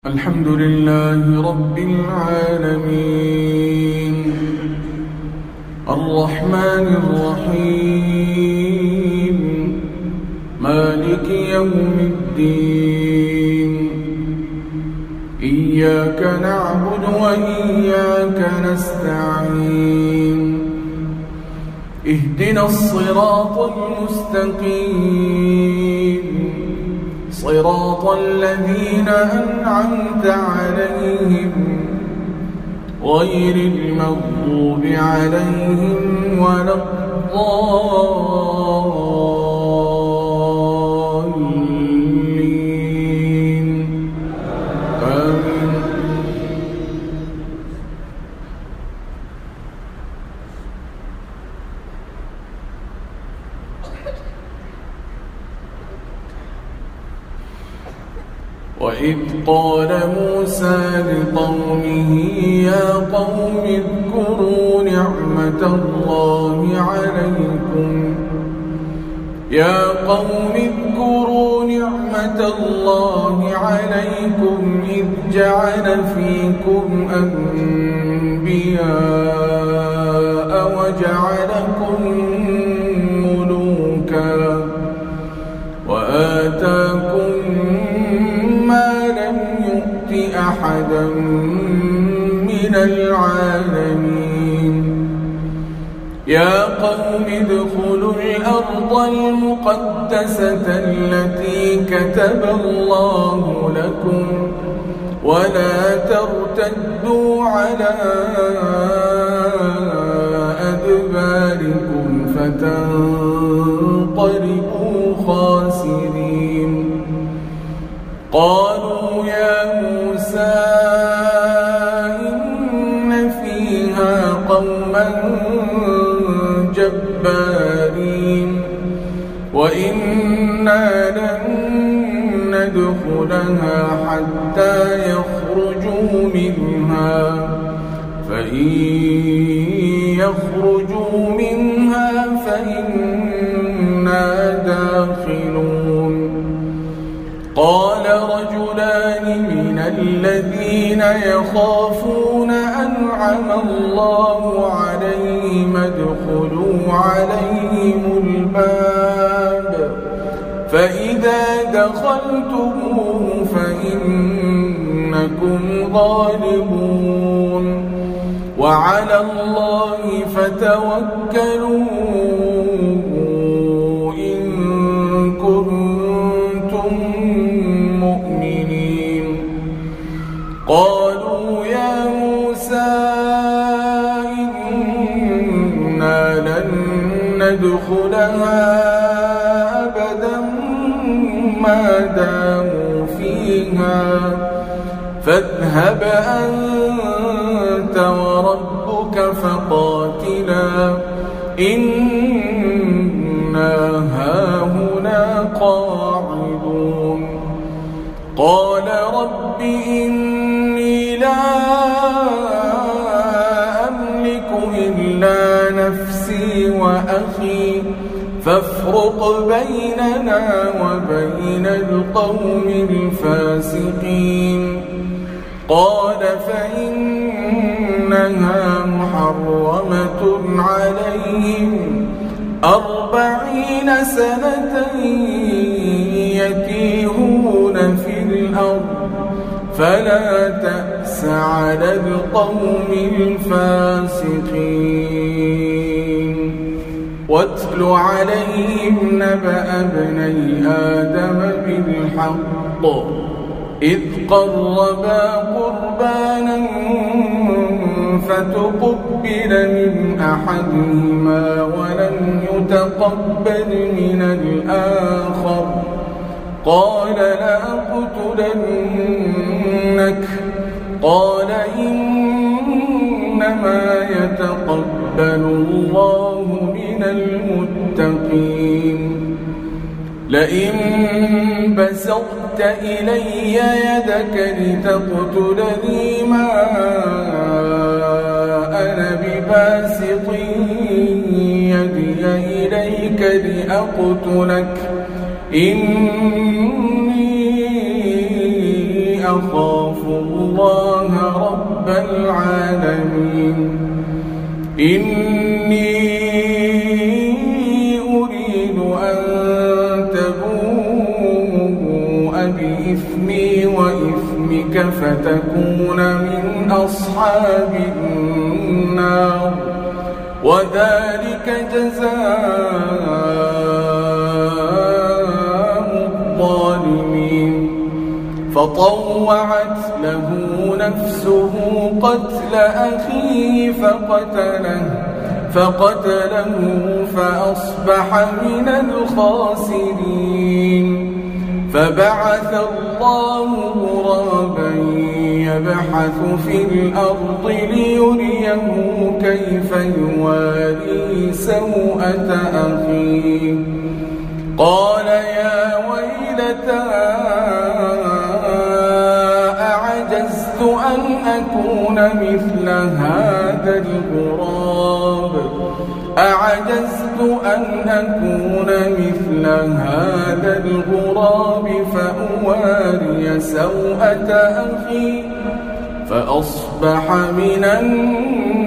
الحمد لله رب العالمين الرحمن الرحيم مالك يوم الدين إياك نعبد وإياك نستعين اهدنا الصراط المستقيم صراط الذين أنعمت عليهم غير المغضوب عليهم ولا الضالين آمين. وإذ قال موسى لقومه يا قوم اذكروا نعمة الله عليكم إذ جعل فيكم أنبياء وجعلكم ملوكا وآتاكم ما لم يؤت أحدا من العالمين يا قوم ادخلوا الأرض المقدسة التي كتب الله لكم ولا ترتدوا على أدباركم فتنقلبوا خاسرين قالوا يا موسى إن فيها قوما جبارين وإنا لن ندخلها حتى يخرجوا منها فإن يخرجوا منها فإنا داخلون قال رجلان من الذين يخافون أنعم الله عليهم ادخلوا عليهم الباب فإذا دخلتموه فإنكم غالبون وعلى الله فتوكلوا إن كنتم مؤمنين قالوا يا موسى إنا لن ندخلها أبدا ما داموا فيها فاذهب أنت وربك فقاتلا إنا هاهنا قاعدون قال رب إني لا أملك إلا نفسي وأخي فافرق بيننا وبين القوم الفاسقين قال فإنها محرمة عليهم 40 سنة يتيهون في الأرض فلا تأس على القوم الفاسقين واتل عليهم نبأ ابني آدم بالحق إذ قربا قربانا فتقبل من أحدهما ولم يتقبل من الآخر قال لأقتلنك قال إنما يتقبل الله من المتقين لئن بسطت إلي يدك لتقتلني ما أنا بباسط يدي إليك لأقتلك إني أخاف الله رب العالمين إني أريد أن تبوء بإثمي وإثمك فتكون من أصحاب النار وذلك جزاء الظالمين فطوعت له نفسه قتل أخيه فقتله فأصبح من الخاسرين فبعث الله غرابا يبحث في الأرض ليريه كيف يواري سوءة أخيه قال يا ويلتى أعجزت أن أكون مثل هذا الغراب فأواري سوءة أخي فأصبح من النادمين